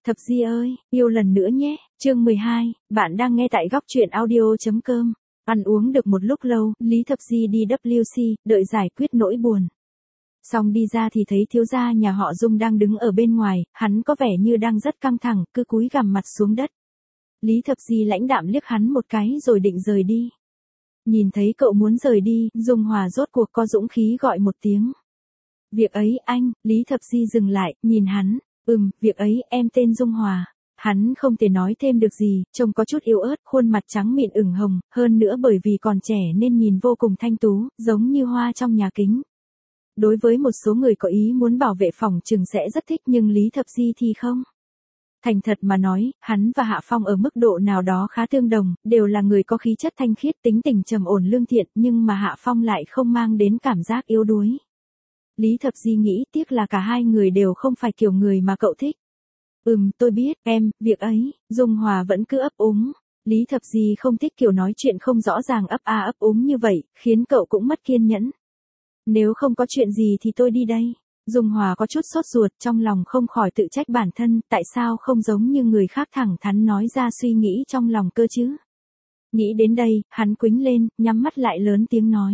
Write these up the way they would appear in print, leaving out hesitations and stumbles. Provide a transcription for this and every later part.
Thập Di ơi, yêu lần nữa nhé. Chương 12, bạn đang nghe tại góc truyện audio.com. Ăn uống được một lúc lâu, Lý Thập Di đi WC, đợi giải quyết nỗi buồn. Xong đi ra thì thấy thiếu gia nhà họ Dung đang đứng ở bên ngoài, hắn có vẻ như đang rất căng thẳng, cứ cúi gằm mặt xuống đất. Lý Thập Di lãnh đạm liếc hắn một cái rồi định rời đi. Nhìn thấy cậu muốn rời đi, Dung Hòa rốt cuộc có dũng khí gọi một tiếng. Việc ấy anh, Lý Thập Di dừng lại, nhìn hắn. Việc ấy, em tên Dung Hòa. Hắn không thể nói thêm được gì, trông có chút yếu ớt, khuôn mặt trắng mịn ửng hồng, hơn nữa bởi vì còn trẻ nên nhìn vô cùng thanh tú, giống như hoa trong nhà kính. Đối với một số người có ý muốn bảo vệ phòng trừng sẽ rất thích nhưng Lý Thập Di thì không. Thành thật mà nói, hắn và Hạ Phong ở mức độ nào đó khá tương đồng, đều là người có khí chất thanh khiết, tính tình trầm ổn lương thiện, nhưng mà Hạ Phong lại không mang đến cảm giác yếu đuối. Lý Thập Di nghĩ tiếc là cả hai người đều không phải kiểu người mà cậu thích. Tôi biết, em, việc ấy, Dung Hòa vẫn cứ ấp úng. Lý Thập Di không thích kiểu nói chuyện không rõ ràng ấp a ấp úng như vậy, khiến cậu cũng mất kiên nhẫn. Nếu không có chuyện gì thì tôi đi đây. Dung Hòa có chút sốt ruột, trong lòng không khỏi tự trách bản thân, tại sao không giống như người khác thẳng thắn nói ra suy nghĩ trong lòng cơ chứ. Nghĩ đến đây, hắn quĩnh lên, nhắm mắt lại lớn tiếng nói.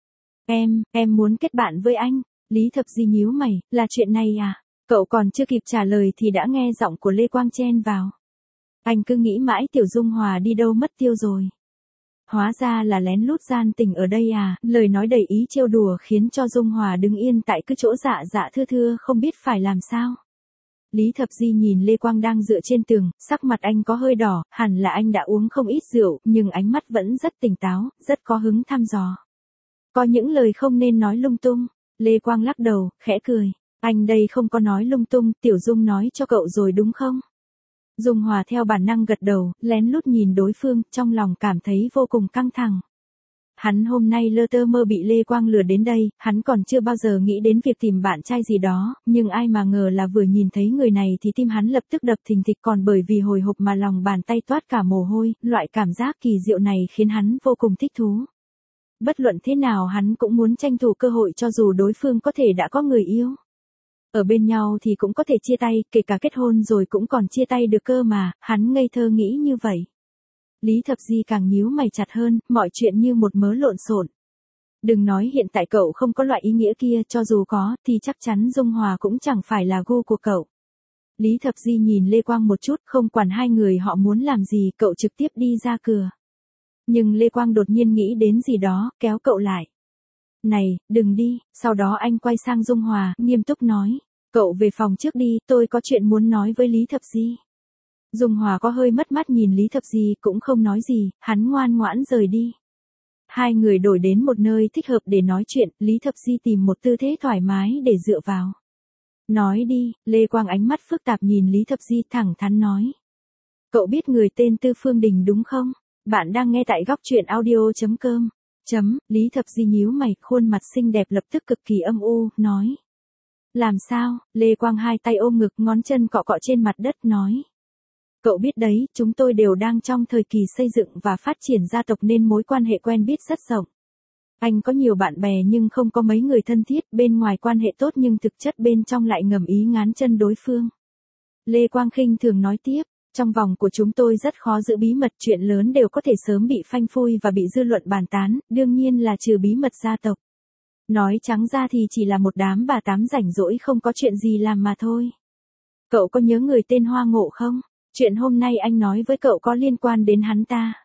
Em muốn kết bạn với anh. Lý Thập Di nhíu mày, là chuyện này à? Cậu còn chưa kịp trả lời thì đã nghe giọng của Lê Quang chen vào. Anh cứ nghĩ mãi Tiểu Dung Hòa đi đâu mất tiêu rồi. Hóa ra là lén lút gian tình ở đây à, lời nói đầy ý trêu đùa khiến cho Dung Hòa đứng yên tại cứ chỗ dạ thưa thưa không biết phải làm sao. Lý Thập Di nhìn Lê Quang đang dựa trên tường, sắc mặt anh có hơi đỏ, hẳn là anh đã uống không ít rượu, nhưng ánh mắt vẫn rất tỉnh táo, rất có hứng thăm dò. Có những lời không nên nói lung tung. Lê Quang lắc đầu, khẽ cười. Anh đây không có nói lung tung, Tiểu Dung nói cho cậu rồi đúng không? Dung Hòa theo bản năng gật đầu, lén lút nhìn đối phương, trong lòng cảm thấy vô cùng căng thẳng. Hắn hôm nay lơ tơ mơ bị Lê Quang lừa đến đây, hắn còn chưa bao giờ nghĩ đến việc tìm bạn trai gì đó, nhưng ai mà ngờ là vừa nhìn thấy người này thì tim hắn lập tức đập thình thịch, còn bởi vì hồi hộp mà lòng bàn tay toát cả mồ hôi, loại cảm giác kỳ diệu này khiến hắn vô cùng thích thú. Bất luận thế nào hắn cũng muốn tranh thủ cơ hội cho dù đối phương có thể đã có người yêu. Ở bên nhau thì cũng có thể chia tay, kể cả kết hôn rồi cũng còn chia tay được cơ mà, hắn ngây thơ nghĩ như vậy. Lý Thập Di càng nhíu mày chặt hơn, mọi chuyện như một mớ lộn xộn. Đừng nói hiện tại cậu không có loại ý nghĩa kia, cho dù có, thì chắc chắn Dung Hòa cũng chẳng phải là gu của cậu. Lý Thập Di nhìn Lê Quang một chút, không quản hai người họ muốn làm gì, cậu trực tiếp đi ra cửa. Nhưng Lê Quang đột nhiên nghĩ đến gì đó, kéo cậu lại. Này, đừng đi, sau đó anh quay sang Dung Hòa, nghiêm túc nói. Cậu về phòng trước đi, tôi có chuyện muốn nói với Lý Thập Di. Dung Hòa có hơi mất mắt nhìn Lý Thập Di cũng không nói gì, hắn ngoan ngoãn rời đi. Hai người đổi đến một nơi thích hợp để nói chuyện, Lý Thập Di tìm một tư thế thoải mái để dựa vào. Nói đi, Lê Quang ánh mắt phức tạp nhìn Lý Thập Di thẳng thắn nói. Cậu biết người tên Tư Phương Đình đúng không? Bạn đang nghe tại góc truyện audio.com. Lý Thập Di nhíu mày, khuôn mặt xinh đẹp lập tức cực kỳ âm u, nói. Làm sao? Lê Quang hai tay ôm ngực, ngón chân cọ cọ trên mặt đất, nói. Cậu biết đấy, chúng tôi đều đang trong thời kỳ xây dựng và phát triển gia tộc nên mối quan hệ quen biết rất rộng. Anh có nhiều bạn bè nhưng không có mấy người thân thiết, bên ngoài quan hệ tốt nhưng thực chất bên trong lại ngầm ý ngán chân đối phương. Lê Quang khinh thường nói tiếp. Trong vòng của chúng tôi rất khó giữ bí mật, chuyện lớn đều có thể sớm bị phanh phui và bị dư luận bàn tán, đương nhiên là trừ bí mật gia tộc. Nói trắng ra thì chỉ là một đám bà tám rảnh rỗi không có chuyện gì làm mà thôi. Cậu có nhớ người tên Hoa Ngộ không? Chuyện hôm nay anh nói với cậu có liên quan đến hắn ta.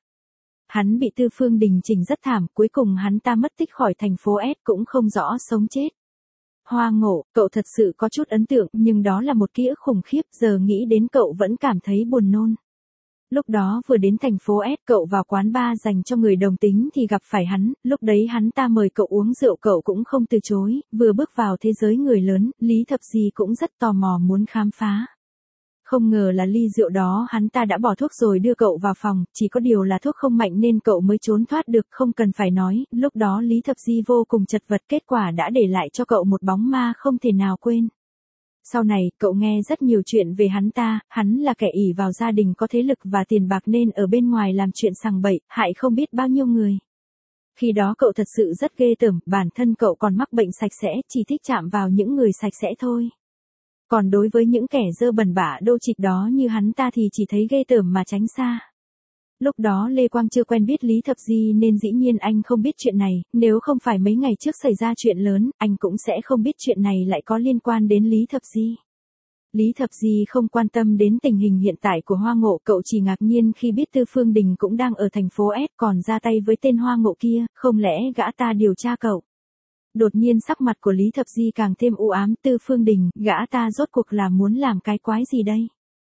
Hắn bị Tư Phương Đình chỉnh rất thảm, cuối cùng hắn ta mất tích khỏi thành phố S cũng không rõ sống chết. Hoa Ngộ, cậu thật sự có chút ấn tượng, nhưng đó là một ký ức khủng khiếp, giờ nghĩ đến cậu vẫn cảm thấy buồn nôn. Lúc đó vừa đến thành phố S, cậu vào quán bar dành cho người đồng tính thì gặp phải hắn, lúc đấy hắn ta mời cậu uống rượu cậu cũng không từ chối, vừa bước vào thế giới người lớn, Lý Thập Di cũng rất tò mò muốn khám phá. Không ngờ là ly rượu đó hắn ta đã bỏ thuốc rồi đưa cậu vào phòng, chỉ có điều là thuốc không mạnh nên cậu mới trốn thoát được, không cần phải nói, lúc đó Lý Thập Di vô cùng chật vật, kết quả đã để lại cho cậu một bóng ma không thể nào quên. Sau này, cậu nghe rất nhiều chuyện về hắn là kẻ ỷ vào gia đình có thế lực và tiền bạc nên ở bên ngoài làm chuyện sằng bậy, hại không biết bao nhiêu người. Khi đó cậu thật sự rất ghê tởm, bản thân cậu còn mắc bệnh sạch sẽ, chỉ thích chạm vào những người sạch sẽ thôi. Còn đối với những kẻ dơ bẩn bạ đô trịch đó như hắn ta thì chỉ thấy ghê tởm mà tránh xa. Lúc đó Lê Quang chưa quen biết Lý Thập Di nên dĩ nhiên anh không biết chuyện này, nếu không phải mấy ngày trước xảy ra chuyện lớn, anh cũng sẽ không biết chuyện này lại có liên quan đến Lý Thập Di. Lý Thập Di không quan tâm đến tình hình hiện tại của Hoa Ngộ, cậu chỉ ngạc nhiên khi biết Tư Phương Đình cũng đang ở thành phố S còn ra tay với tên Hoa Ngộ kia, không lẽ gã ta điều tra cậu. Đột nhiên sắc mặt của Lý Thập Di càng thêm u ám. Tư Phương Đình, gã ta rốt cuộc là muốn làm cái quái gì đây?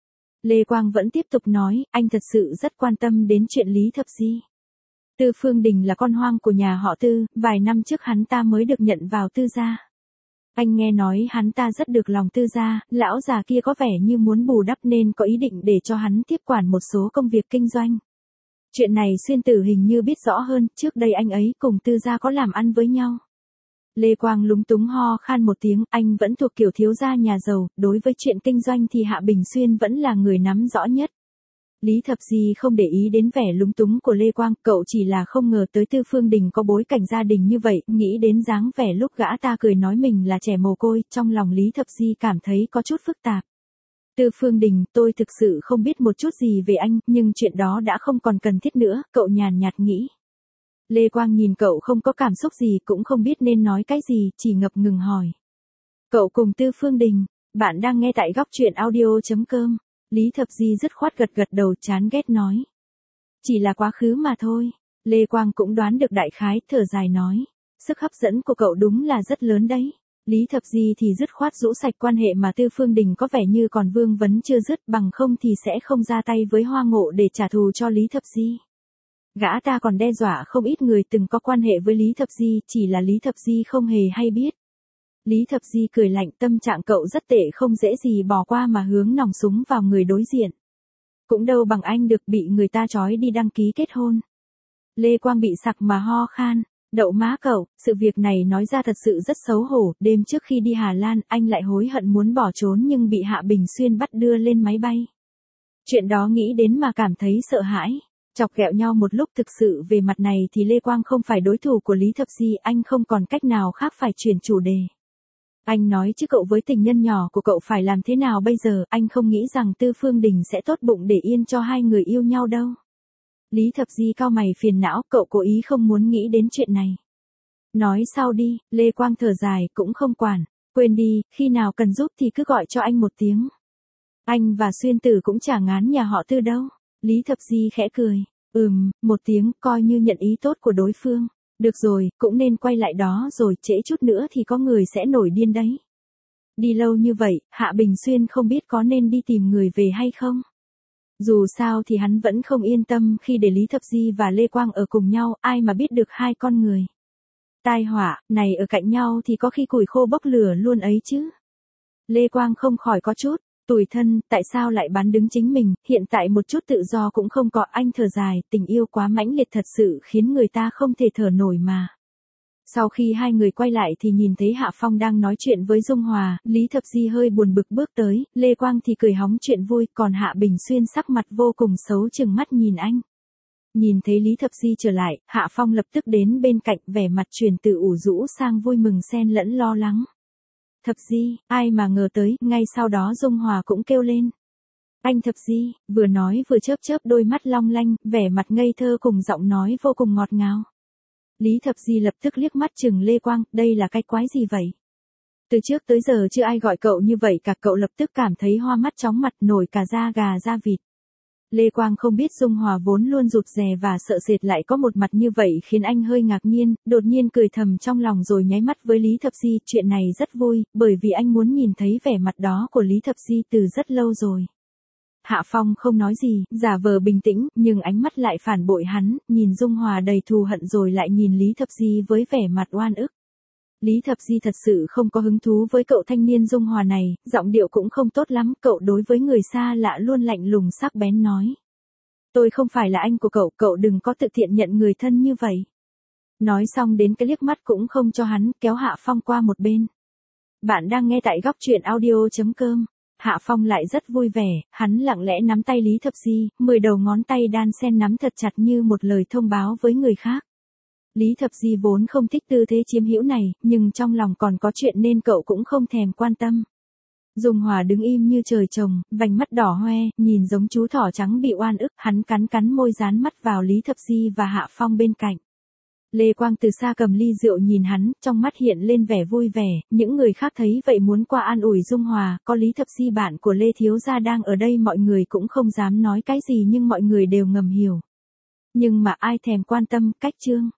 Lê Quang vẫn tiếp tục nói, anh thật sự rất quan tâm đến chuyện Lý Thập Di. Tư Phương Đình là con hoang của nhà họ Tư, vài năm trước hắn ta mới được nhận vào Tư gia. Anh nghe nói hắn ta rất được lòng Tư gia, lão già kia có vẻ như muốn bù đắp nên có ý định để cho hắn tiếp quản một số công việc kinh doanh. Chuyện này Xuyên Tử hình như biết rõ hơn, trước đây anh ấy cùng Tư gia có làm ăn với nhau. Lê Quang lúng túng ho khan một tiếng, anh vẫn thuộc kiểu thiếu gia nhà giàu, đối với chuyện kinh doanh thì Hạ Bình Xuyên vẫn là người nắm rõ nhất. Lý Thập Di không để ý đến vẻ lúng túng của Lê Quang, cậu chỉ là không ngờ tới Tư Phương Đình có bối cảnh gia đình như vậy, nghĩ đến dáng vẻ lúc gã ta cười nói mình là trẻ mồ côi, trong lòng Lý Thập Di cảm thấy có chút phức tạp. Tư Phương Đình, tôi thực sự không biết một chút gì về anh, nhưng chuyện đó đã không còn cần thiết nữa, cậu nhàn nhạt nghĩ. Lê Quang nhìn cậu không có cảm xúc gì, cũng không biết nên nói cái gì, chỉ ngập ngừng hỏi. Cậu cùng Tư Phương Đình, bạn đang nghe tại góc truyện audio.com. Lý Thập Di dứt khoát gật gật đầu, chán ghét nói. Chỉ là quá khứ mà thôi. Lê Quang cũng đoán được đại khái, thở dài nói. Sức hấp dẫn của cậu đúng là rất lớn đấy. Lý Thập Di thì dứt khoát rũ sạch quan hệ mà Tư Phương Đình có vẻ như còn vương vấn chưa dứt, bằng không thì sẽ không ra tay với Hoa Ngộ để trả thù cho Lý Thập Di. Gã ta còn đe dọa không ít người từng có quan hệ với Lý Thập Di, chỉ là Lý Thập Di không hề hay biết. Lý Thập Di cười lạnh, tâm trạng cậu rất tệ, không dễ gì bỏ qua mà hướng nòng súng vào người đối diện. Cũng đâu bằng anh được bị người ta trói đi đăng ký kết hôn. Lê Quang bị sặc mà ho khan. Đậu má cậu, sự việc này nói ra thật sự rất xấu hổ, đêm trước khi đi Hà Lan anh lại hối hận muốn bỏ trốn nhưng bị Hạ Bình Xuyên bắt đưa lên máy bay. Chuyện đó nghĩ đến mà cảm thấy sợ hãi. Chọc ghẹo nhau một lúc, thực sự về mặt này thì Lê Quang không phải đối thủ của Lý Thập Di, anh không còn cách nào khác phải chuyển chủ đề. Anh nói chứ cậu với tình nhân nhỏ của cậu phải làm thế nào bây giờ, anh không nghĩ rằng Tư Phương Đình sẽ tốt bụng để yên cho hai người yêu nhau đâu. Lý Thập Di cau mày phiền não, cậu cố ý không muốn nghĩ đến chuyện này. Nói sau đi, Lê Quang thở dài, cũng không quản, quên đi, khi nào cần giúp thì cứ gọi cho anh một tiếng. Anh và Xuyên Tử cũng chả ngán nhà họ Tư đâu. Lý Thập Di khẽ cười, một tiếng, coi như nhận ý tốt của đối phương. Được rồi, cũng nên quay lại đó rồi, trễ chút nữa thì có người sẽ nổi điên đấy. Đi lâu như vậy, Hạ Bình Xuyên không biết có nên đi tìm người về hay không. Dù sao thì hắn vẫn không yên tâm khi để Lý Thập Di và Lê Quang ở cùng nhau, ai mà biết được hai con người. Tai họa, này ở cạnh nhau thì có khi củi khô bốc lửa luôn ấy chứ. Lê Quang không khỏi có chút tủi thân, tại sao lại bán đứng chính mình, hiện tại một chút tự do cũng không có, anh thở dài, tình yêu quá mãnh liệt thật sự khiến người ta không thể thở nổi mà. Sau khi hai người quay lại thì nhìn thấy Hạ Phong đang nói chuyện với Dung Hòa, Lý Thập Di hơi buồn bực bước tới, Lê Quang thì cười hóng chuyện vui, còn Hạ Bình Xuyên sắc mặt vô cùng xấu chừng mắt nhìn anh. Nhìn thấy Lý Thập Di trở lại, Hạ Phong lập tức đến bên cạnh, vẻ mặt chuyển từ ủ rũ sang vui mừng xen lẫn lo lắng. Thập Di, ai mà ngờ tới, ngay sau đó Dung Hòa cũng kêu lên. Anh Thập Di, vừa nói vừa chớp chớp đôi mắt long lanh, vẻ mặt ngây thơ cùng giọng nói vô cùng ngọt ngào. Lý Thập Di lập tức liếc mắt chừng Lê Quang, đây là cái quái gì vậy? Từ trước tới giờ chưa ai gọi cậu như vậy cả, cậu lập tức cảm thấy hoa mắt chóng mặt, nổi cả da gà da vịt. Lê Quang không biết Dung Hòa vốn luôn rụt rè và sợ sệt lại có một mặt như vậy khiến anh hơi ngạc nhiên, đột nhiên cười thầm trong lòng rồi nháy mắt với Lý Thập Di, chuyện này rất vui, bởi vì anh muốn nhìn thấy vẻ mặt đó của Lý Thập Di từ rất lâu rồi. Hạ Phong không nói gì, giả vờ bình tĩnh, nhưng ánh mắt lại phản bội hắn, nhìn Dung Hòa đầy thù hận rồi lại nhìn Lý Thập Di với vẻ mặt oan ức. Lý Thập Di thật sự không có hứng thú với cậu thanh niên Dung Hòa này, giọng điệu cũng không tốt lắm, cậu đối với người xa lạ luôn lạnh lùng sắc bén nói. Tôi không phải là anh của cậu, cậu đừng có tự thiện nhận người thân như vậy. Nói xong đến cái liếc mắt cũng không cho hắn, kéo Hạ Phong qua một bên. Bạn đang nghe tại góc truyện audio.com. Hạ Phong lại rất vui vẻ, hắn lặng lẽ nắm tay Lý Thập Di, 10 đầu ngón tay đan xen nắm thật chặt như một lời thông báo với người khác. Lý Thập Di vốn không thích tư thế chiếm hữu này, nhưng trong lòng còn có chuyện nên cậu cũng không thèm quan tâm. Dung Hòa đứng im như trời trồng, vành mắt đỏ hoe, nhìn giống chú thỏ trắng bị oan ức, hắn cắn môi dán mắt vào Lý Thập Di và Hạ Phong bên cạnh. Lê Quang từ xa cầm ly rượu nhìn hắn, trong mắt hiện lên vẻ vui vẻ, những người khác thấy vậy muốn qua an ủi Dung Hòa, có Lý Thập Di bạn của Lê Thiếu Gia đang ở đây mọi người cũng không dám nói cái gì nhưng mọi người đều ngầm hiểu. Nhưng mà ai thèm quan tâm, cách Trương